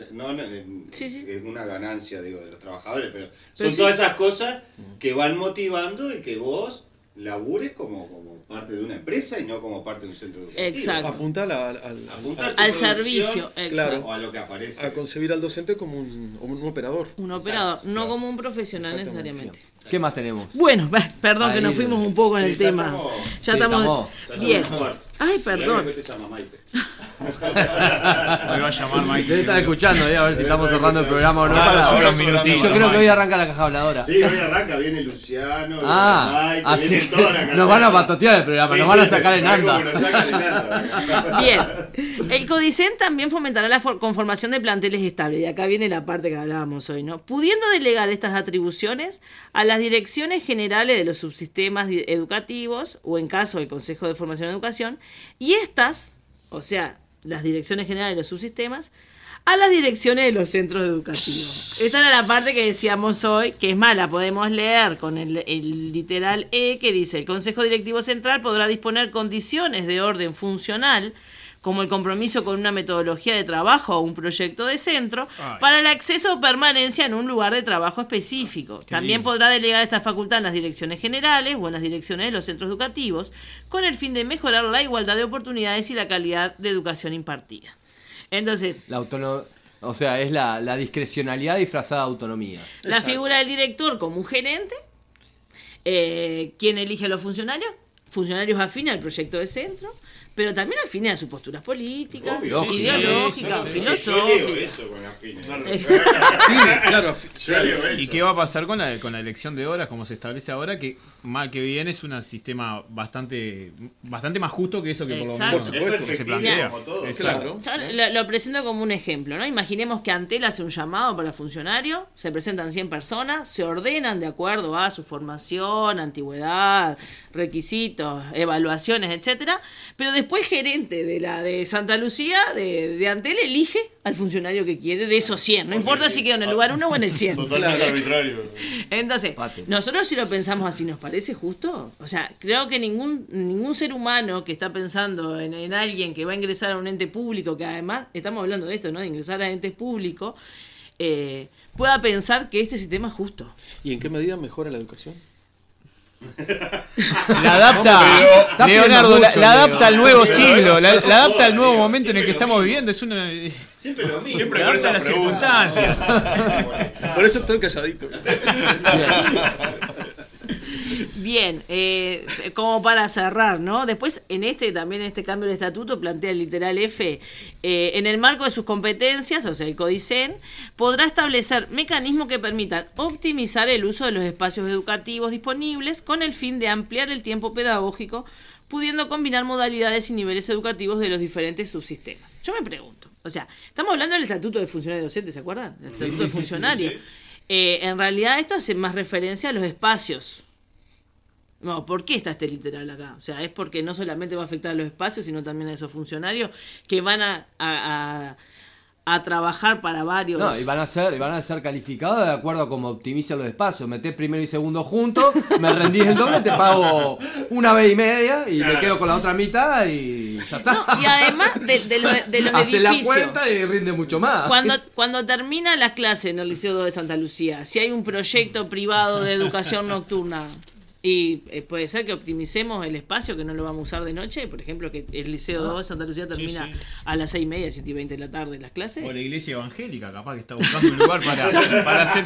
Sí. es una ganancia de los trabajadores, pero Pero son sí. todas esas cosas que van motivando el que vos labures como parte de una empresa y no como parte de un centro educativo. Exacto. Apunta Apunta a tu Al producción servicio, Claro. exacto. o a lo que aparece. a concebir al docente como un operador. Un operador, Exacto, no claro. como un profesional Exactamente. necesariamente. ¿Qué más tenemos? Bueno, perdón que Ahí, nos fuimos un poco en el Sí, ya tema. estamos- Ya sí, estamos bien. Ay, Y perdón. alguien que te llama Maite. Me va a llamar Mike. Ustedes están escuchando, a ver si estamos cerrando el programa o no. Claro, Para- ahora un minutito. Yo creo que hoy arranca la caja habladora. Sí, hoy arranca, viene Luciano, viene Maite, Así viene que toda la cartera. nos van a patotear el programa, Sí, nos van a sí, sacar en algo anda. que nos sacan en anda. Bien, el CODICEN también fomentará la conformación de planteles estables, y acá viene la parte que hablábamos hoy, ¿no? Pudiendo delegar estas atribuciones a las direcciones generales de los subsistemas educativos, o en caso del Consejo de Formación y Educación, y estas, o sea, las direcciones generales de los subsistemas, a las direcciones de los centros educativos. Esta era la parte que decíamos hoy, que es mala, podemos leer con el literal E, que dice: el Consejo Directivo Central podrá disponer condiciones de orden funcional, como el compromiso con una metodología de trabajo o un proyecto de centro, para el acceso o permanencia en un lugar de trabajo específico. También podrá delegar esta facultad en las direcciones generales o en las direcciones de los centros educativos, con el fin de mejorar la igualdad de oportunidades y la calidad de educación impartida. Entonces, O sea, es la discrecionalidad disfrazada de autonomía. la figura del director como un gerente, quien elige a los funcionarios afines al proyecto de centro, pero también afines a sus posturas políticas, Obvio, sí, ideológicas, Yo leo filosóficas. eso con afines. Claro, Yo leo eso. ¿Y qué va a pasar con la elección de horas, como se establece ahora? Que mal que bien es un sistema bastante más justo que eso que por lo Exacto. menos Por supuesto. Es se perfectible plantea. como todo. Exacto. Yo lo presento como un ejemplo, ¿no? Imaginemos que Antel hace un llamado para funcionarios, se presentan 100 personas, se ordenan de acuerdo a su formación, antigüedad, requisitos, evaluaciones, etcétera, pero después después el gerente de Santa Lucía, de Antel, elige al funcionario que quiere de esos 100. No importa si queda en el lugar 1 o en el 100. Totalmente arbitrario. Entonces, nosotros si lo pensamos así, ¿nos parece justo? O sea, creo que ningún ser humano que está pensando en alguien que va a ingresar a un ente público, que además estamos hablando de esto, ¿no? De ingresar a entes públicos, pueda pensar que este sistema es justo. ¿Y en qué medida mejora la educación? La adapta, Leonardo, la adapta al nuevo siglo, la adapta al nuevo momento en el que estamos viviendo. Es una. Siempre lo mismo. Siempre con esas las circunstancias. Por eso estoy calladito. Bien, como para cerrar, ¿no? Después, también en este cambio del estatuto, plantea el literal F, en el marco de sus competencias, o sea, el CODICEN, podrá establecer mecanismos que permitan optimizar el uso de los espacios educativos disponibles con el fin de ampliar el tiempo pedagógico, pudiendo combinar modalidades y niveles educativos de los diferentes subsistemas. Yo me pregunto, o sea, estamos hablando del estatuto de funcionario docente, ¿se acuerdan? El estatuto de funcionario. En realidad esto hace más referencia a los espacios. No, ¿por qué está este literal acá? O sea, es porque no solamente va a afectar a los espacios, sino también a esos funcionarios que van a trabajar para varios. No, y van a ser calificados de acuerdo a cómo optimizan los espacios. Metés primero y segundo juntos, me rendís el doble, te pago 1 vez y media y me quedo con la otra mitad y ya está. No, y además de los hace edificios. la cuenta y rinde mucho más. Cuando termina las clases en el Liceo 2 de Santa Lucía, si hay un proyecto privado de educación nocturna, y puede ser que optimicemos el espacio, que no lo vamos a usar de noche, por ejemplo, que el Liceo 2 de Santa Lucía termina a las 6:30, 7:20 de la tarde las clases. O la iglesia evangélica, capaz que está buscando un lugar para hacer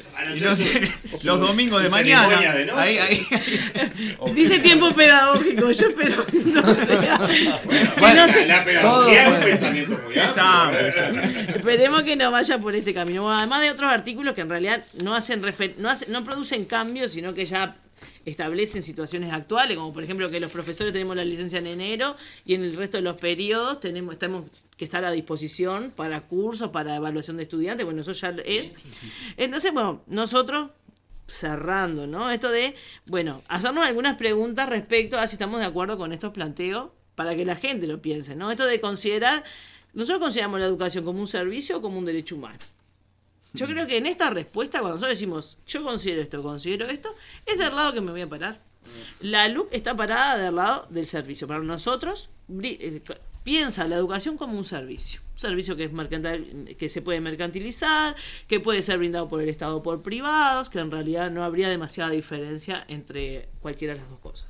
los domingos de mañana. Ahí. Dice tiempo pedagógico, yo espero que no sea. La pedagogía es un pensamiento muy amplio. Esperemos que no vaya por este camino. Bueno, además de otros artículos que en realidad no producen cambios, sino que ya establecen situaciones actuales, como por ejemplo que los profesores tenemos la licencia en enero y en el resto de los periodos tenemos que estar a disposición para cursos, para evaluación de estudiantes. Bueno, eso ya es. Entonces, bueno, nosotros cerrando, ¿no? Esto de, bueno, hacernos algunas preguntas respecto a si estamos de acuerdo con estos planteos para que la gente lo piense, ¿no? Esto de considerar, nosotros consideramos la educación como un servicio o como un derecho humano. Yo creo que en esta respuesta, cuando nosotros decimos, yo considero esto, es del lado que me voy a parar. La LUC está parada del lado del servicio. Para nosotros, piensa la educación como un servicio que es que se puede mercantilizar, que puede ser brindado por el Estado o por privados, que en realidad no habría demasiada diferencia entre cualquiera de las dos cosas.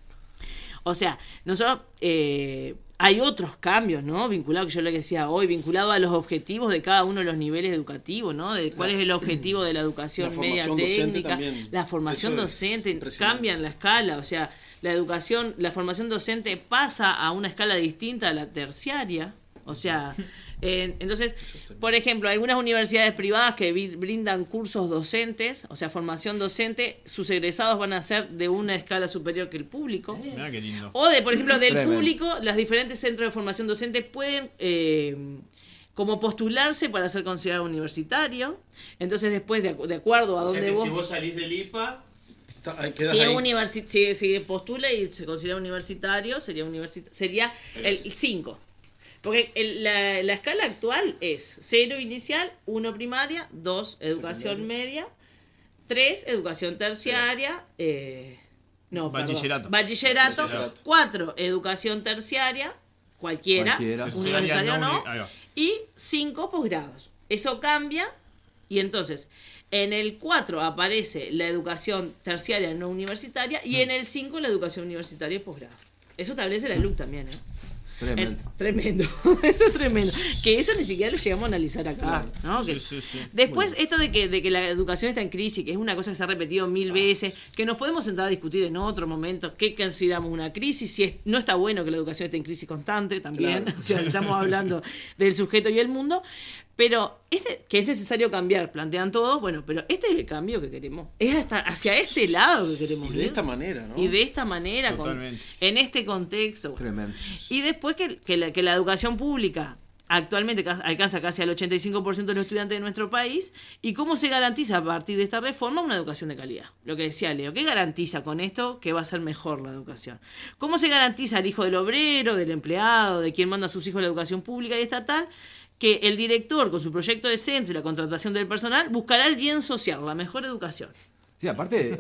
O sea, nosotros hay otros cambios, ¿no? Vinculado, que yo lo que decía hoy, vinculado a los objetivos de cada uno de los niveles educativos, ¿no? De cuál es el objetivo de la educación media técnica, la formación docente, cambian la escala, o sea, la formación docente pasa a una escala distinta a la terciaria, o sea, entonces, por ejemplo, algunas universidades privadas que brindan cursos docentes, o sea, formación docente, sus egresados van a ser de una escala superior que el público. Mirá qué lindo. O por ejemplo, del público, los diferentes centros de formación docente pueden como postularse para ser considerado universitario. Entonces, después, de acuerdo a dónde si vos salís del IPA... Si postula y se considera universitario, sería el 5. Porque la escala actual es 0 inicial, 1 primaria, 2 educación media, 3 educación terciaria, bachillerato, 4 educación terciaria, cualquiera universitaria no, y 5 posgrados. Eso cambia y entonces en el 4 aparece la educación terciaria no universitaria y en el 5 la educación universitaria y posgrado. Eso establece la LUC también, ¿eh? Tremendo. Eso es tremendo. Que eso ni siquiera lo llegamos a analizar acá, ¿no? Que Sí. después, esto de que la educación está en crisis, que es una cosa que se ha repetido 1000 veces, que nos podemos sentar a discutir en otro momento qué consideramos una crisis, no está bueno que la educación esté en crisis constante también, o sea, estamos hablando del sujeto y el mundo, pero que es necesario cambiar, plantean todos, bueno, pero este es el cambio que queremos, es hacia este lado que queremos ir. Y de esta manera, ¿no? Y de esta manera, en este contexto. Tremendo. Y después que la educación pública actualmente alcanza casi al 85% de los estudiantes de nuestro país, y cómo se garantiza a partir de esta reforma una educación de calidad. Lo que decía Leo, ¿qué garantiza con esto que va a ser mejor la educación? ¿Cómo se garantiza al hijo del obrero, del empleado, de quien manda a sus hijos a la educación pública y estatal, que el director, con su proyecto de centro y la contratación del personal, buscará el bien social, la mejor educación? Sí, aparte,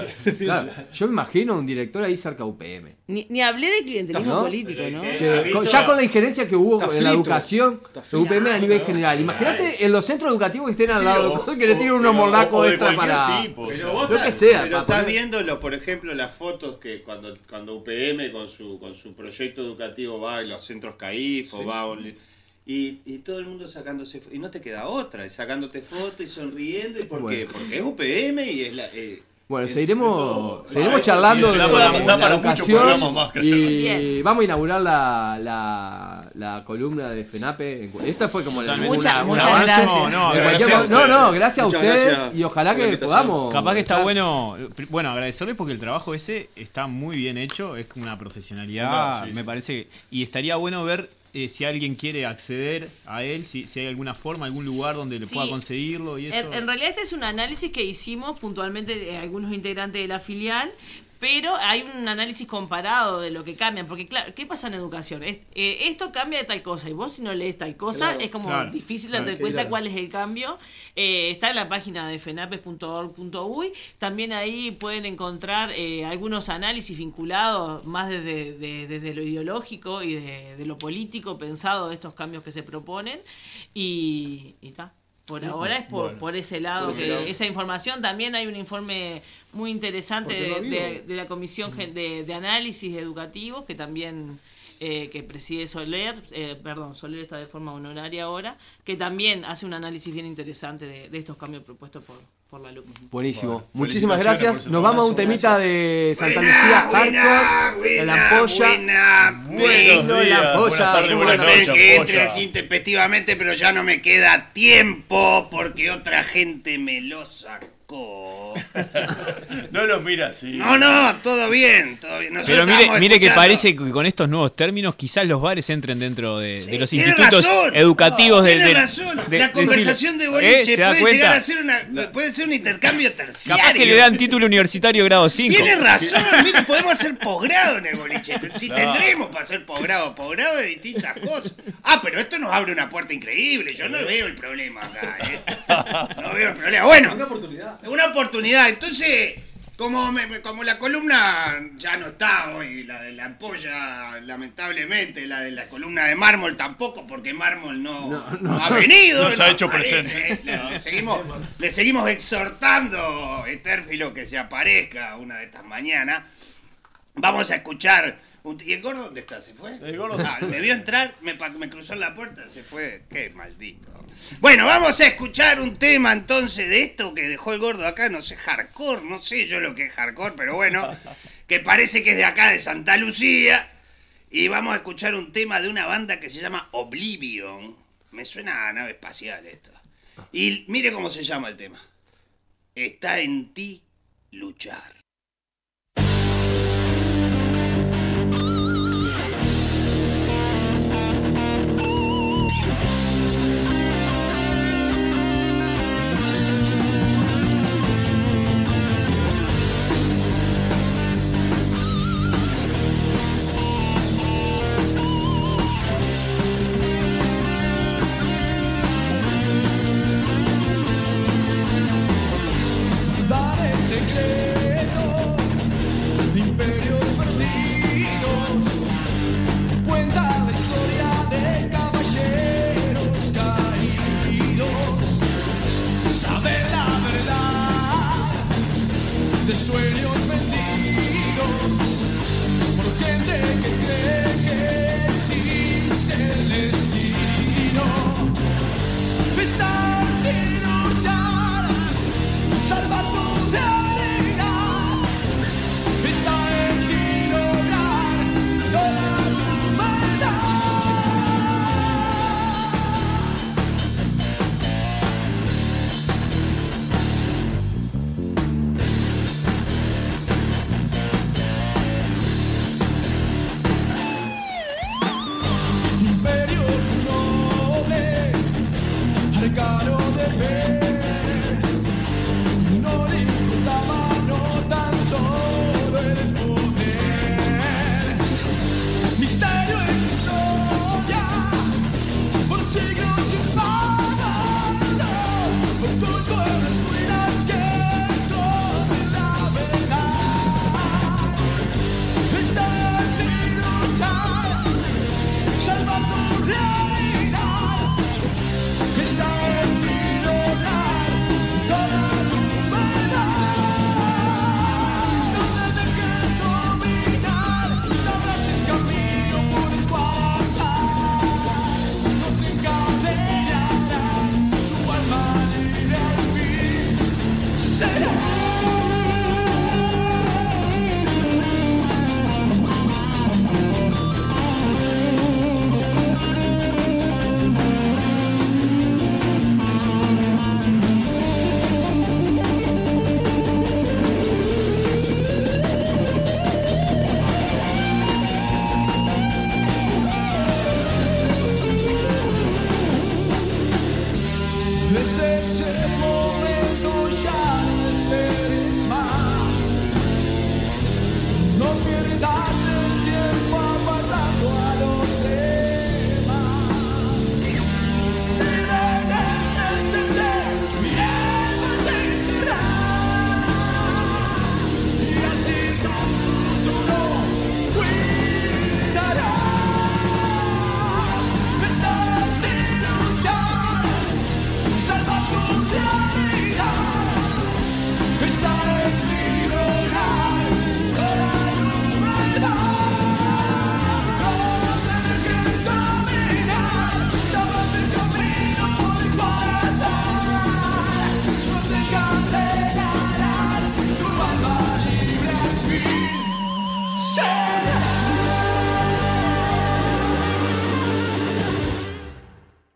yo me imagino un director ahí cerca de UPM. Ni hablé de clientelismo político, ¿no? Ya con la injerencia que hubo en la educación de UPM a nivel general. Imagínate en los centros educativos que estén al lado, que le tiren unos mordacos extra para... Lo que sea. Pero estás viendo, por ejemplo, las fotos que cuando UPM con su proyecto educativo va a los centros CAIF o va a... Y todo el mundo sacándose fotos. Y no te queda otra, sacándote fotos y sonriendo. ¿Y por qué? Porque es UPM y es la... Bueno, seguiremos charlando de la educación y vamos a inaugurar la columna de FENAPE. Esta fue como muchas gracias. No, gracias a ustedes y ojalá que podamos. Capaz que está bueno agradecerles porque el trabajo ese está muy bien hecho, es una profesionalidad, me parece, y estaría bueno ver si alguien quiere acceder a él, si hay alguna forma, algún lugar donde le pueda conseguirlo y eso. En realidad este es un análisis que hicimos puntualmente algunos integrantes de la filial, pero hay un análisis comparado de lo que cambian, porque claro, ¿qué pasa en educación? Esto cambia de tal cosa, y vos si no lees tal cosa, es como difícil darte cuenta cuál es el cambio. Está en la página de fenapes.org.uy, también ahí pueden encontrar algunos análisis vinculados más desde lo ideológico y de lo político pensado de estos cambios que se proponen, y está. Por ahora es por ese lado, esa información. También hay un informe muy interesante de la Comisión de Análisis Educativos, que también que preside Soler, Soler está de forma honoraria ahora, que también hace un análisis bien interesante de estos cambios propuestos por la LUC. Buenísimo. Bueno, muchísimas gracias. Nos vamos a un temita de Santa Lucía Hardcore, la ampolla. La ampolla. Disculpen que entre así intempestivamente, pero ya no me queda tiempo porque otra gente me lo sacó. No lo mira así. No, todo bien. Pero mire que parece que con estos nuevos términos quizás los bares entren dentro de los institutos educativos de razón. La conversación de boliche puede llegar a ser puede ser un intercambio terciario. Capaz que le dan título universitario grado 5. Tiene razón, mire, podemos hacer posgrado en el boliche. Si tendremos para hacer posgrado de distintas cosas. Pero esto nos abre una puerta increíble. Yo no veo el problema acá, No veo el problema. Bueno, una oportunidad. Entonces, como la columna ya no está hoy, la de la ampolla, lamentablemente, la de la columna de mármol tampoco, porque mármol no ha venido. No se ha hecho presente. Le seguimos exhortando, Etérfilo, que se aparezca una de estas mañanas. Vamos a escuchar... ¿Y el gordo dónde está? ¿Se fue? El gordo me vio entrar, me cruzó en la puerta, se fue. Qué maldito. Bueno, vamos a escuchar un tema entonces de esto que dejó el gordo acá, no sé, hardcore, no sé yo lo que es hardcore, pero bueno, que parece que es de acá, de Santa Lucía. Y vamos a escuchar un tema de una banda que se llama Oblivion. Me suena a nave espacial esto. Y mire cómo se llama el tema. Está en ti luchar.